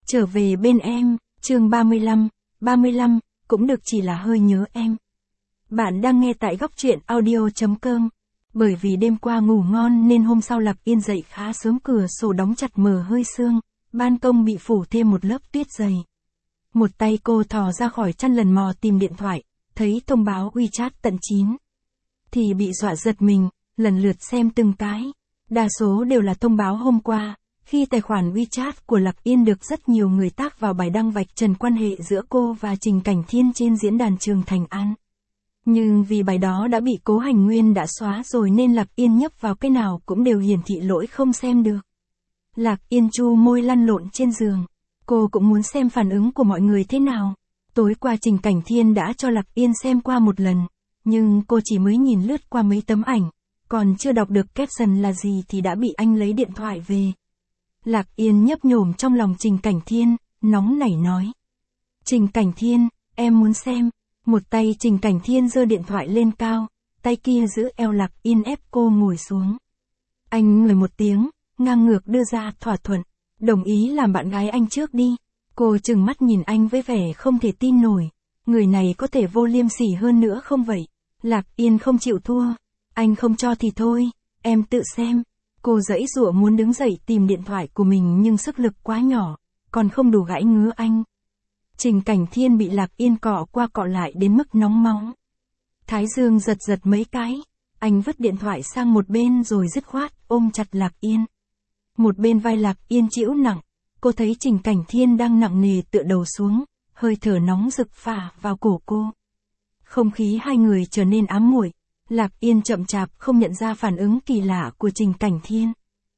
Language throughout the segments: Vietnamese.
Trở về bên em, chương 35, cũng được chỉ là hơi nhớ em. Bạn đang nghe tại góc truyện audio.com. Bởi vì đêm qua ngủ ngon nên hôm sau Lạc Yên dậy khá sớm, cửa sổ đóng chặt mờ hơi sương, ban công bị phủ thêm một lớp tuyết dày. Một tay cô thò ra khỏi chăn lần mò tìm điện thoại, thấy thông báo WeChat tận 9. Thì bị dọa giật mình, lần lượt xem từng cái. Đa số đều là thông báo hôm qua, khi tài khoản WeChat của Lạc Yên được rất nhiều người tác vào bài đăng vạch trần quan hệ giữa cô và Trình Cảnh Thiên trên diễn đàn Trường Thành An. Nhưng vì bài đó đã bị Cố Hành Nguyên đã xóa rồi nên Lạc Yên nhấp vào cái nào cũng đều hiển thị lỗi không xem được. Lạc Yên chu môi lăn lộn trên giường. Cô cũng muốn xem phản ứng của mọi người thế nào. Tối qua Trình Cảnh Thiên đã cho Lạc Yên xem qua một lần, nhưng cô chỉ mới nhìn lướt qua mấy tấm ảnh, còn chưa đọc được caption là gì thì đã bị anh lấy điện thoại về. Lạc Yên nhấp nhổm trong lòng Trình Cảnh Thiên, nóng nảy nói. Trình Cảnh Thiên, em muốn xem. Một tay Trình Cảnh Thiên giơ điện thoại lên cao, tay kia giữ eo Lạc Yên ép cô ngồi xuống. Anh ngửi một tiếng, ngang ngược đưa ra thỏa thuận, đồng ý làm bạn gái anh trước đi. Cô trừng mắt nhìn anh với vẻ không thể tin nổi, người này có thể vô liêm sỉ hơn nữa không vậy? Lạc Yên không chịu thua, anh không cho thì thôi, em tự xem. Cô giãy giụa muốn đứng dậy tìm điện thoại của mình nhưng sức lực quá nhỏ, còn không đủ gãi ngứa anh. Trình Cảnh Thiên bị Lạc Yên cọ qua cọ lại đến mức nóng máu. Thái dương giật giật mấy cái, anh vứt điện thoại sang một bên rồi dứt khoát ôm chặt Lạc Yên. Một bên vai Lạc Yên chịu nặng, cô thấy Trình Cảnh Thiên đang nặng nề tựa đầu xuống, hơi thở nóng rực phả vào cổ cô. Không khí hai người trở nên ám muội. Lạc Yên chậm chạp không nhận ra phản ứng kỳ lạ của Trình Cảnh Thiên.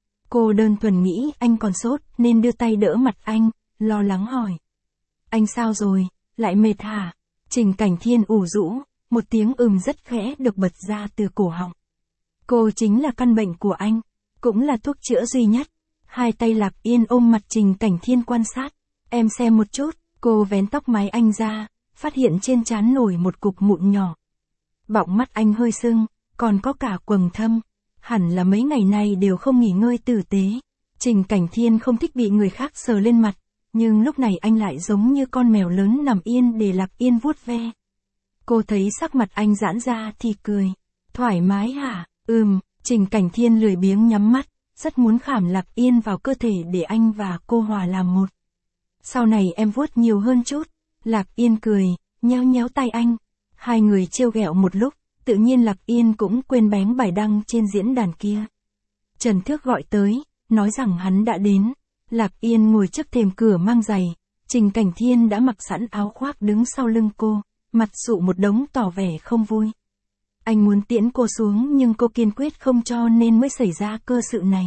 Cô đơn thuần nghĩ anh còn sốt nên đưa tay đỡ mặt anh, lo lắng hỏi. Anh sao rồi, lại mệt hả? Trình Cảnh Thiên ủ rũ, một tiếng rất khẽ được bật ra từ cổ họng. Cô chính là căn bệnh của anh, cũng là thuốc chữa duy nhất. Hai tay Lạc Yên ôm mặt Trình Cảnh Thiên quan sát. Em xem một chút, cô vén tóc mái anh ra, phát hiện trên trán nổi một cục mụn nhỏ. Bọng mắt anh hơi sưng, còn có cả quầng thâm. Hẳn là mấy ngày nay đều không nghỉ ngơi tử tế. Trình Cảnh Thiên không thích bị người khác sờ lên mặt, nhưng lúc này anh lại giống như con mèo lớn nằm yên để Lạc Yên vuốt ve. Cô thấy sắc mặt anh giãn ra thì cười. Thoải mái hả? Trình Cảnh Thiên lười biếng nhắm mắt, rất muốn khảm Lạc Yên vào cơ thể để anh và cô hòa làm một. Sau này em vuốt nhiều hơn chút. Lạc Yên cười, nhéo nhéo tay anh. Hai người trêu ghẹo một lúc, tự nhiên Lạc Yên cũng quên bén bài đăng trên diễn đàn kia. Trần Thước gọi tới, nói rằng hắn đã đến. Lạc Yên ngồi trước thềm cửa mang giày, Trình Cảnh Thiên đã mặc sẵn áo khoác đứng sau lưng cô, mặt sụ một đống tỏ vẻ không vui. Anh muốn tiễn cô xuống nhưng cô kiên quyết không cho nên mới xảy ra cơ sự này.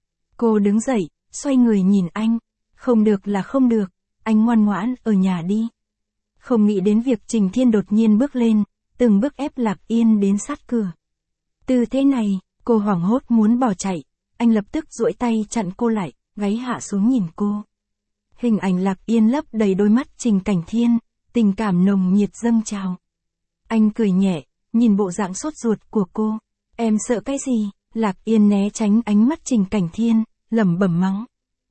Cô đứng dậy, xoay người nhìn anh. Không được là không được, anh ngoan ngoãn ở nhà đi. Không nghĩ đến việc Trình Thiên đột nhiên bước lên, từng bước ép Lạc Yên đến sát cửa. Từ thế này, cô hoảng hốt muốn bỏ chạy, anh lập tức duỗi tay chặn cô lại, gáy hạ xuống nhìn cô. Hình ảnh Lạc Yên lấp đầy đôi mắt Trình Cảnh Thiên, tình cảm nồng nhiệt dâng trào. Anh cười nhẹ, nhìn bộ dạng sốt ruột của cô. Em sợ cái gì? Lạc Yên né tránh ánh mắt Trình Cảnh Thiên, lẩm bẩm mắng.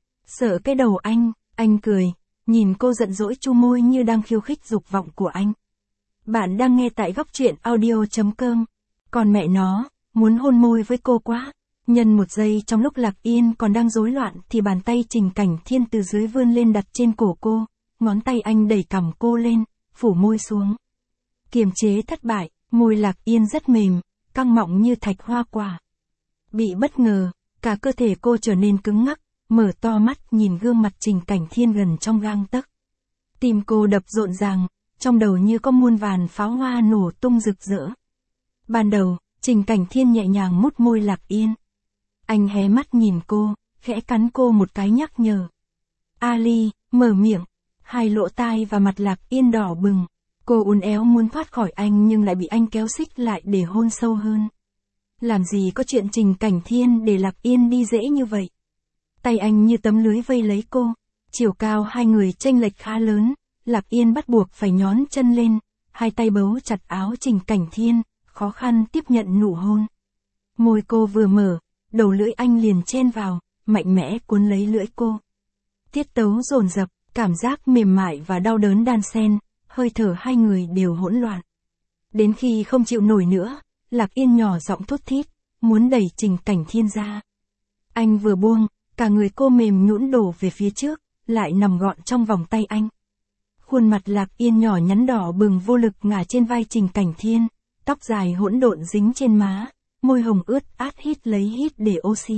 Sợ cái đầu anh cười. Nhìn cô giận dỗi chu môi như đang khiêu khích dục vọng của anh. Bạn đang nghe tại góc truyện audio.com. Còn mẹ nó, muốn hôn môi với cô quá. Nhân một giây trong lúc Lạc Yên còn đang rối loạn thì bàn tay Trình Cảnh Thiên từ dưới vươn lên đặt trên cổ cô. Ngón tay anh đẩy cằm cô lên, phủ môi xuống. Kiềm chế thất bại, môi Lạc Yên rất mềm, căng mọng như thạch hoa quả. Bị bất ngờ, cả cơ thể cô trở nên cứng ngắc. Mở to mắt nhìn gương mặt Trình Cảnh Thiên gần trong gang tấc. Tim cô đập rộn ràng, trong đầu như có muôn vàn pháo hoa nổ tung rực rỡ. Ban đầu, Trình Cảnh Thiên nhẹ nhàng mút môi Lạc Yên. Anh hé mắt nhìn cô, khẽ cắn cô một cái nhắc nhở. Ali, mở miệng. Hai lỗ tai và mặt Lạc Yên đỏ bừng. Cô uốn éo muốn thoát khỏi anh nhưng lại bị anh kéo xích lại để hôn sâu hơn. Làm gì có chuyện Trình Cảnh Thiên để Lạc Yên đi dễ như vậy. Tay anh như tấm lưới vây lấy cô. Chiều cao hai người chênh lệch khá lớn, Lạc Yên bắt buộc phải nhón chân lên, hai tay bấu chặt áo Trình Cảnh Thiên, khó khăn tiếp nhận nụ hôn. Môi cô vừa mở, đầu lưỡi anh liền chen vào, mạnh mẽ cuốn lấy lưỡi cô. Tiết tấu dồn dập, cảm giác mềm mại và đau đớn đan xen, hơi thở hai người đều hỗn loạn. Đến khi không chịu nổi nữa, Lạc Yên nhỏ giọng thút thít, muốn đẩy Trình Cảnh Thiên ra. Anh vừa buông, cả người cô mềm nhũn đổ về phía trước, lại nằm gọn trong vòng tay anh. Khuôn mặt Lạc Yên nhỏ nhắn đỏ bừng vô lực ngả trên vai Trình Cảnh Thiên, tóc dài hỗn độn dính trên má, môi hồng ướt át hít lấy hít để oxy.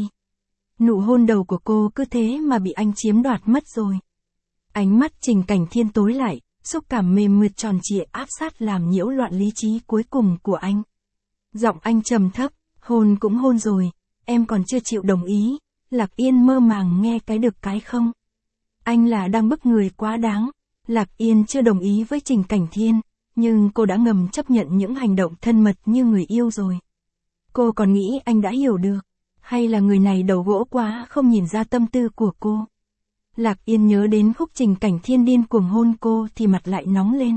Nụ hôn đầu của cô cứ thế mà bị anh chiếm đoạt mất rồi. Ánh mắt Trình Cảnh Thiên tối lại, xúc cảm mềm mượt tròn trịa áp sát làm nhiễu loạn lý trí cuối cùng của anh. Giọng anh trầm thấp, hôn cũng hôn rồi, em còn chưa chịu đồng ý. Lạc Yên mơ màng nghe cái được cái không. Anh là đang bức người quá đáng. Lạc Yên chưa đồng ý với Trình Cảnh Thiên, nhưng cô đã ngầm chấp nhận những hành động thân mật như người yêu rồi. Cô còn nghĩ anh đã hiểu được, hay là người này đầu gỗ quá không nhìn ra tâm tư của cô. Lạc Yên nhớ đến khúc Trình Cảnh Thiên điên cuồng hôn cô thì mặt lại nóng lên.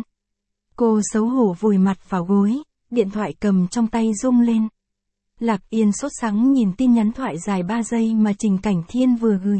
Cô xấu hổ vùi mặt vào gối, điện thoại cầm trong tay rung lên. Lạc Yên sốt sắng nhìn tin nhắn thoại dài 3 giây mà Trình Cảnh Thiên vừa gửi.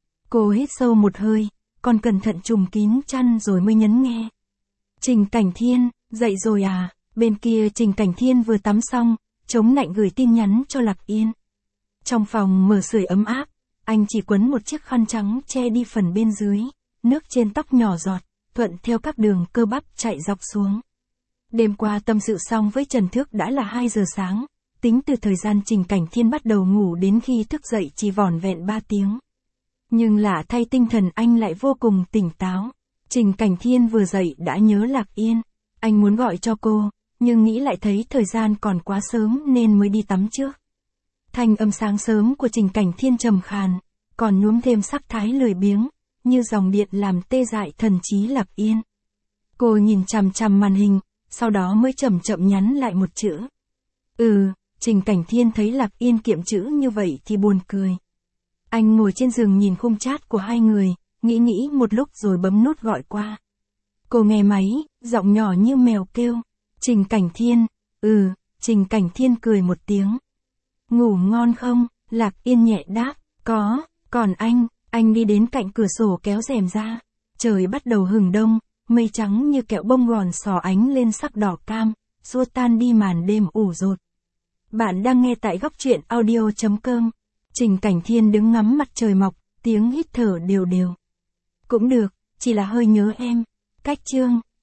Cô hít sâu một hơi, còn cẩn thận trùm kín chăn rồi mới nhấn nghe. Trình Cảnh Thiên, dậy rồi à? Bên kia Trình Cảnh Thiên vừa tắm xong, chống nạnh gửi tin nhắn cho Lạc Yên. Trong phòng mở sưởi ấm áp, anh chỉ quấn một chiếc khăn trắng che đi phần bên dưới, nước trên tóc nhỏ giọt, thuận theo các đường cơ bắp chạy dọc xuống. Đêm qua tâm sự xong với Trần Thước đã là 2 giờ sáng, tính từ thời gian Trình Cảnh Thiên bắt đầu ngủ đến khi thức dậy chỉ vỏn vẹn 3 tiếng. Nhưng lạ thay tinh thần anh lại vô cùng tỉnh táo. Trình Cảnh Thiên vừa dậy đã nhớ Lạc Yên. Anh muốn gọi cho cô, nhưng nghĩ lại thấy thời gian còn quá sớm nên mới đi tắm trước. Thanh âm sáng sớm của Trình Cảnh Thiên trầm khàn, còn nhuốm thêm sắc thái lười biếng, như dòng điện làm tê dại thần trí Lạc Yên. Cô nhìn chằm chằm màn hình, sau đó mới chậm chậm nhắn lại một chữ. Trình Cảnh Thiên thấy Lạc Yên kiệm chữ như vậy thì buồn cười. Anh ngồi trên giường nhìn khung chat của hai người, nghĩ một lúc rồi bấm nút gọi qua. Cô nghe máy, giọng nhỏ như mèo kêu. Trình Cảnh Thiên, Trình Cảnh Thiên cười một tiếng. Ngủ ngon không? Lạc Yên nhẹ đáp, có, còn anh đi đến cạnh cửa sổ kéo rèm ra. Trời bắt đầu hừng đông, mây trắng như kẹo bông gòn xỏ ánh lên sắc đỏ cam, xua tan đi màn đêm ủ rột. Bạn đang nghe tại góc truyện audio.com. Trình Cảnh Thiên đứng ngắm mặt trời mọc, tiếng hít thở đều đều. Cũng được, chỉ là hơi nhớ em. Cách chương